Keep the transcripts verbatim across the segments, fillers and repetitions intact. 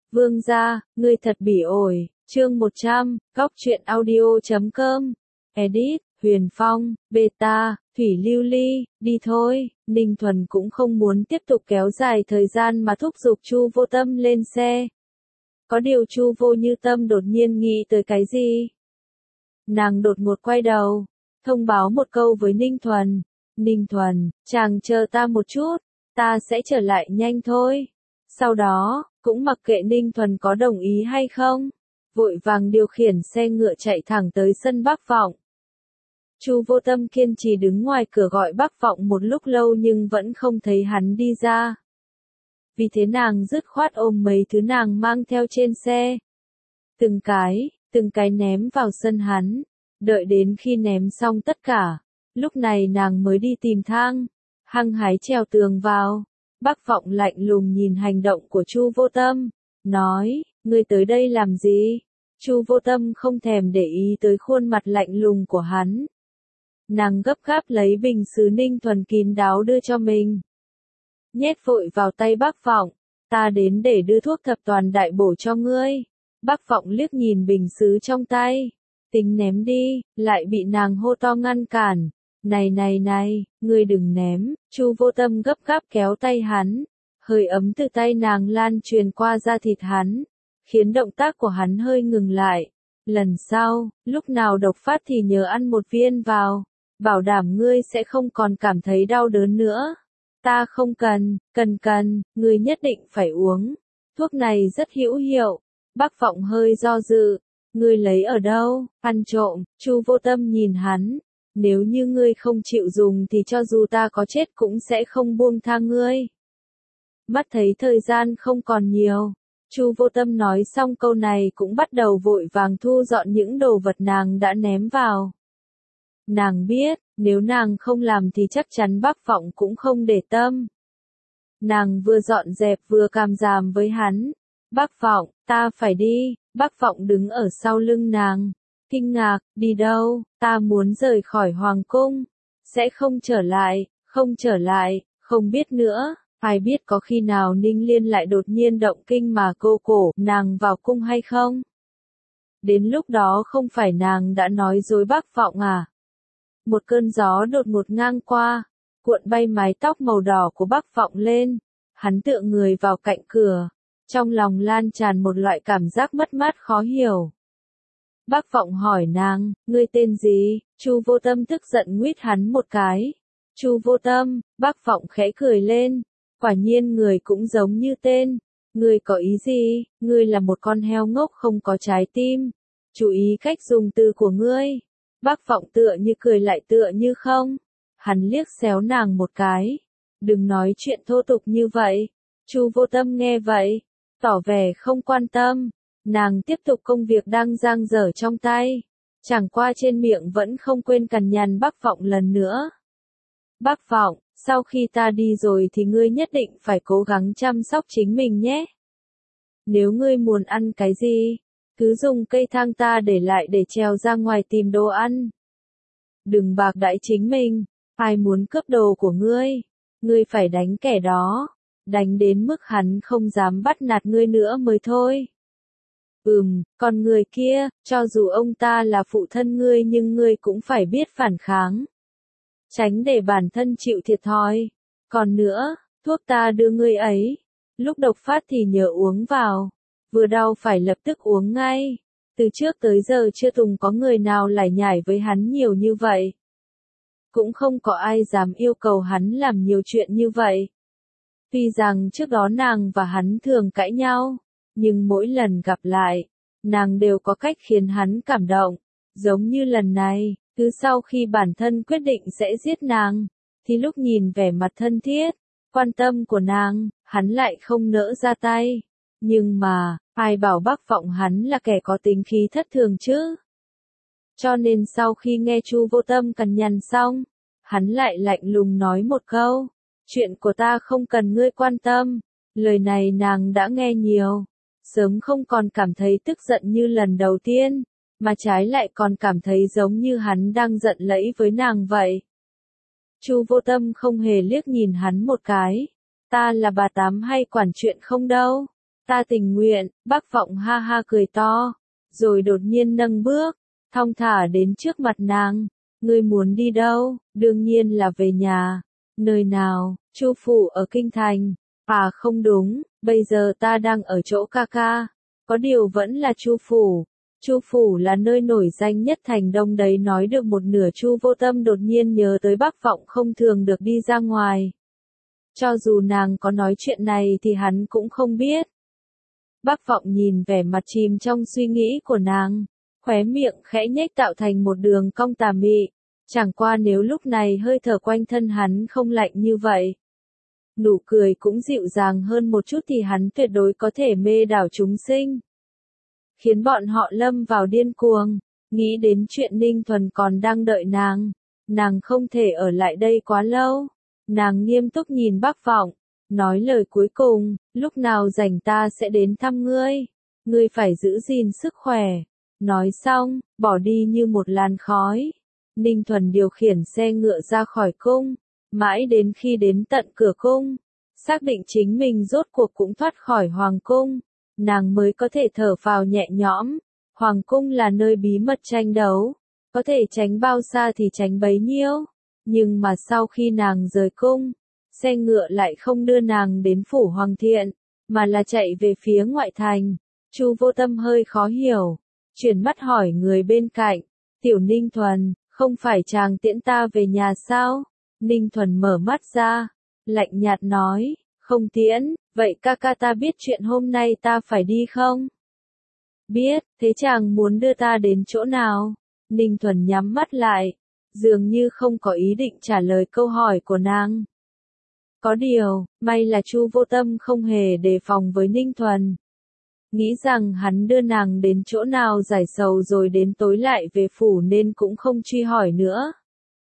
Vương gia, ngươi thật bỉ ổi, chương một trăm, góc truyện audio chấm com, edit, Huyền Phong, beta, Thủy Lưu Ly, đi thôi. Ninh Thuần cũng không muốn tiếp tục kéo dài thời gian mà thúc giục Chu Vô Tâm lên xe. Có điều Chu Vô Như Tâm đột nhiên nghĩ tới cái gì? Nàng đột ngột quay đầu, thông báo một câu với Ninh Thuần. Ninh Thuần, chàng chờ ta một chút, ta sẽ trở lại nhanh thôi. Sau đó, cũng mặc kệ Ninh Thuần có đồng ý hay không, vội vàng điều khiển xe ngựa chạy thẳng tới sân Bắc Vọng. Chu Vô Tâm kiên trì đứng ngoài cửa gọi Bắc Vọng một lúc lâu nhưng vẫn không thấy hắn đi ra. Vì thế nàng dứt khoát ôm mấy thứ nàng mang theo trên xe. Từng cái, từng cái ném vào sân hắn, đợi đến khi ném xong tất cả, lúc này nàng mới đi tìm thang, hăng hái trèo tường vào. Bắc Vọng lạnh lùng nhìn hành động của Chu Vô Tâm, nói, ngươi tới đây làm gì? Chu Vô Tâm không thèm để ý tới khuôn mặt lạnh lùng của hắn. Nàng gấp gáp lấy bình sứ Ninh Thuần kín đáo đưa cho mình. Nhét vội vào tay Bắc Vọng, ta đến để đưa thuốc thập toàn đại bổ cho ngươi. Bắc Vọng liếc nhìn bình sứ trong tay, tính ném đi, lại bị nàng hô to ngăn cản. Này này này, ngươi đừng ném. Chu Vô Tâm gấp gáp kéo tay hắn, hơi ấm từ tay nàng lan truyền qua da thịt hắn, khiến động tác của hắn hơi ngừng lại. Lần sau, lúc nào độc phát thì nhớ ăn một viên vào, bảo đảm ngươi sẽ không còn cảm thấy đau đớn nữa. Ta không cần, cần cần, ngươi nhất định phải uống. Thuốc này rất hữu hiệu. Bắc Vọng hơi do dự, ngươi lấy ở đâu? Ăn trộm. Chu Vô Tâm nhìn hắn. Nếu như ngươi không chịu dùng thì cho dù ta có chết cũng sẽ không buông tha ngươi. Mắt thấy thời gian không còn nhiều, Chu Vô Tâm nói xong câu này cũng bắt đầu vội vàng thu dọn những đồ vật nàng đã ném vào. Nàng biết, nếu nàng không làm thì chắc chắn Bắc Vọng cũng không để tâm. Nàng vừa dọn dẹp vừa càm ràm với hắn. Bắc Vọng, ta phải đi. Bắc Vọng đứng ở sau lưng nàng. Kinh ngạc, đi đâu? Ta muốn rời khỏi hoàng cung. Sẽ không trở lại, không trở lại, không biết nữa. Ai biết có khi nào Ninh Liên lại đột nhiên động kinh mà cô cổ nàng vào cung hay không? Đến lúc đó không phải nàng đã nói dối Bắc Vọng à? Một cơn gió đột ngột ngang qua, cuộn bay mái tóc màu đỏ của Bắc Vọng lên. Hắn tựa người vào cạnh cửa, trong lòng lan tràn một loại cảm giác mất mát khó hiểu. Bắc Vọng hỏi nàng, ngươi tên gì? Chu Vô Tâm tức giận nguýt hắn một cái. Chu Vô Tâm. Bắc Vọng khẽ cười lên, quả nhiên người cũng giống như tên. Ngươi có ý gì? Ngươi là một con heo ngốc không có trái tim. Chú ý cách dùng từ của ngươi. Bắc Vọng tựa như cười lại tựa như không. Hắn liếc xéo nàng một cái. Đừng nói chuyện thô tục như vậy. Chu Vô Tâm nghe vậy, tỏ vẻ không quan tâm. Nàng tiếp tục công việc đang dang dở trong tay. Chẳng qua trên miệng vẫn không quên cằn nhằn Bắc Vọng lần nữa. Bắc Vọng, sau khi ta đi rồi thì ngươi nhất định phải cố gắng chăm sóc chính mình nhé. Nếu ngươi muốn ăn cái gì, cứ dùng cây thang ta để lại để trèo ra ngoài tìm đồ ăn. Đừng bạc đãi chính mình. Ai muốn cướp đồ của ngươi, ngươi phải đánh kẻ đó. Đánh đến mức hắn không dám bắt nạt ngươi nữa mới thôi. Ừm, còn người kia, cho dù ông ta là phụ thân ngươi nhưng ngươi cũng phải biết phản kháng. Tránh để bản thân chịu thiệt thòi. Còn nữa, thuốc ta đưa ngươi ấy, lúc độc phát thì nhớ uống vào. Vừa đau phải lập tức uống ngay. Từ trước tới giờ chưa từng có người nào lải nhải với hắn nhiều như vậy. Cũng không có ai dám yêu cầu hắn làm nhiều chuyện như vậy. Tuy rằng trước đó nàng và hắn thường cãi nhau, nhưng mỗi lần gặp lại, nàng đều có cách khiến hắn cảm động. Giống như lần này, cứ sau khi bản thân quyết định sẽ giết nàng, thì lúc nhìn vẻ mặt thân thiết, quan tâm của nàng, hắn lại không nỡ ra tay. Nhưng mà, ai bảo Bắc Vọng hắn là kẻ có tính khí thất thường chứ? Cho nên sau khi nghe Chu Vô Tâm cằn nhằn xong, hắn lại lạnh lùng nói một câu, chuyện của ta không cần ngươi quan tâm. Lời này nàng đã nghe nhiều, sớm không còn cảm thấy tức giận như lần đầu tiên, mà trái lại còn cảm thấy giống như hắn đang giận lẫy với nàng vậy. Chu Vô Tâm không hề liếc nhìn hắn một cái. Ta là bà Tám hay quản chuyện không đâu. Ta tình nguyện, Bác Vọng ha ha cười to, rồi đột nhiên nâng bước, thong thả đến trước mặt nàng. Ngươi muốn đi đâu? Đương nhiên là về nhà. Nơi nào? Chu phủ ở kinh thành. À không đúng, bây giờ ta đang ở chỗ ca ca. Có điều vẫn là Chu phủ. Chu phủ là nơi nổi danh nhất thành Đông đấy. Nói được một nửa, Chu Vô Tâm đột nhiên nhớ tới Bác Vọng không thường được đi ra ngoài. Cho dù nàng có nói chuyện này thì hắn cũng không biết. Bác Vọng nhìn vẻ mặt chìm trong suy nghĩ của nàng, khóe miệng khẽ nhếch tạo thành một đường cong tà mị. Chẳng qua nếu lúc này hơi thở quanh thân hắn không lạnh như vậy, nụ cười cũng dịu dàng hơn một chút thì hắn tuyệt đối có thể mê đảo chúng sinh, khiến bọn họ lâm vào điên cuồng. Nghĩ đến chuyện Ninh Thuần còn đang đợi nàng, nàng không thể ở lại đây quá lâu. Nàng nghiêm túc nhìn Bác Vọng, nói lời cuối cùng, lúc nào rảnh ta sẽ đến thăm ngươi, ngươi phải giữ gìn sức khỏe. Nói xong, bỏ đi như một làn khói. Ninh Thuần điều khiển xe ngựa ra khỏi cung, mãi đến khi đến tận cửa cung, xác định chính mình rốt cuộc cũng thoát khỏi hoàng cung, nàng mới có thể thở phào nhẹ nhõm. Hoàng cung là nơi bí mật tranh đấu, có thể tránh bao xa thì tránh bấy nhiêu. Nhưng mà sau khi nàng rời cung, xe ngựa lại không đưa nàng đến phủ Hoàng Thiện, mà là chạy về phía ngoại thành. Chu Vô Tâm hơi khó hiểu, chuyển mắt hỏi người bên cạnh, Tiểu Ninh Thuần, không phải chàng tiễn ta về nhà sao? Ninh Thuần mở mắt ra, lạnh nhạt nói, không tiễn, vậy ca ca ta biết chuyện hôm nay ta phải đi không? Biết, thế chàng muốn đưa ta đến chỗ nào? Ninh Thuần nhắm mắt lại, dường như không có ý định trả lời câu hỏi của nàng. Có điều, may là Chu Vô Tâm không hề đề phòng với Ninh Thuần. Nghĩ rằng hắn đưa nàng đến chỗ nào giải sầu rồi đến tối lại về phủ nên cũng không truy hỏi nữa.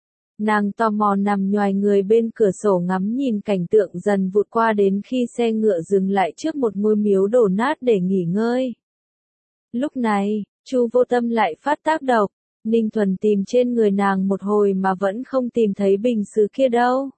Nàng tò mò nằm nhoài người bên cửa sổ ngắm nhìn cảnh tượng dần vụt qua đến khi xe ngựa dừng lại trước một ngôi miếu đổ nát để nghỉ ngơi. Lúc này, Chu Vô Tâm lại phát tác độc. Ninh Thuần tìm trên người nàng một hồi mà vẫn không tìm thấy bình sứ kia đâu.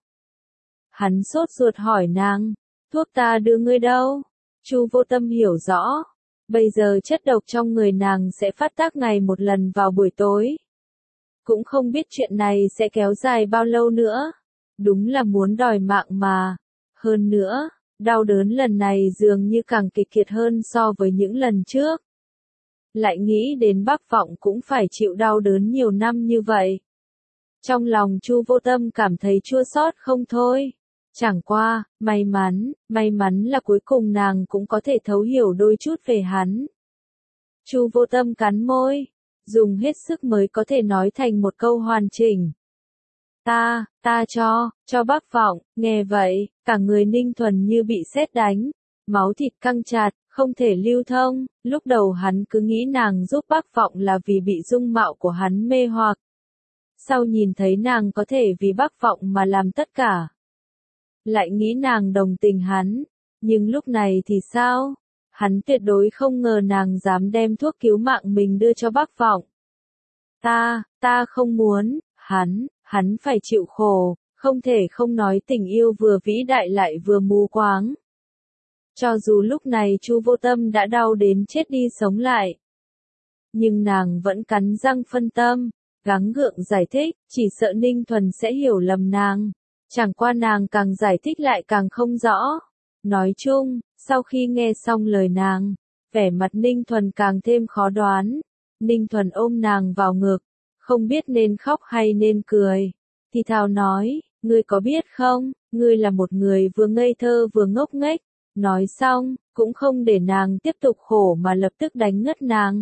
Hắn sốt ruột hỏi nàng, thuốc ta đưa ngươi đâu? Chu Vô Tâm hiểu rõ, bây giờ chất độc trong người nàng sẽ phát tác ngày một lần vào buổi tối. Cũng không biết chuyện này sẽ kéo dài bao lâu nữa. Đúng là muốn đòi mạng mà. Hơn nữa, đau đớn lần này dường như càng kịch liệt hơn so với những lần trước. Lại nghĩ đến Bác Vọng cũng phải chịu đau đớn nhiều năm như vậy. Trong lòng Chu Vô Tâm cảm thấy chua xót không thôi. Chẳng qua, may mắn, may mắn là cuối cùng nàng cũng có thể thấu hiểu đôi chút về hắn. Chu Vô Tâm cắn môi, dùng hết sức mới có thể nói thành một câu hoàn chỉnh. Ta, ta cho, cho Bác Vọng. Nghe vậy, cả người Ninh Thuần như bị sét đánh, máu thịt căng chặt, không thể lưu thông. Lúc đầu hắn cứ nghĩ nàng giúp Bác Vọng là vì bị dung mạo của hắn mê hoặc. Sau nhìn thấy nàng có thể vì Bác Vọng mà làm tất cả, lại nghĩ nàng đồng tình hắn. Nhưng lúc này thì sao? Hắn tuyệt đối không ngờ nàng dám đem thuốc cứu mạng mình đưa cho Bác Vọng. Ta, ta không muốn, hắn, hắn phải chịu khổ, không thể không nói tình yêu vừa vĩ đại lại vừa mù quáng. Cho dù lúc này Chu Vô Tâm đã đau đến chết đi sống lại, nhưng nàng vẫn cắn răng phân tâm, gắng gượng giải thích, chỉ sợ Ninh Thuần sẽ hiểu lầm nàng. Chẳng qua nàng càng giải thích lại càng không rõ. Nói chung, sau khi nghe xong lời nàng, vẻ mặt Ninh Thuần càng thêm khó đoán. Ninh Thuần ôm nàng vào ngực, không biết nên khóc hay nên cười. Thì thào nói, ngươi có biết không, ngươi là một người vừa ngây thơ vừa ngốc nghếch. Nói xong, cũng không để nàng tiếp tục khổ mà lập tức đánh ngất nàng.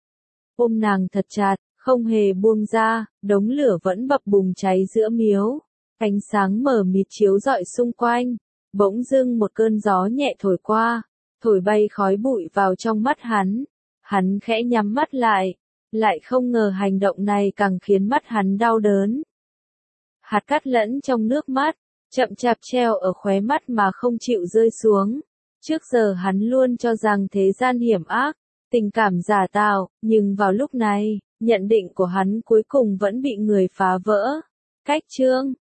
Ôm nàng thật chặt, không hề buông ra, đống lửa vẫn bập bùng cháy giữa miếu. Ánh sáng mờ mịt chiếu rọi xung quanh. Bỗng dưng một cơn gió nhẹ thổi qua, thổi bay khói bụi vào trong mắt hắn. Hắn khẽ nhắm mắt lại, lại không ngờ hành động này càng khiến mắt hắn đau đớn. Hạt cát lẫn trong nước mắt, chậm chạp treo ở khóe mắt mà không chịu rơi xuống. Trước giờ hắn luôn cho rằng thế gian hiểm ác, tình cảm giả tạo, nhưng vào lúc này, nhận định của hắn cuối cùng vẫn bị người phá vỡ. Cách chương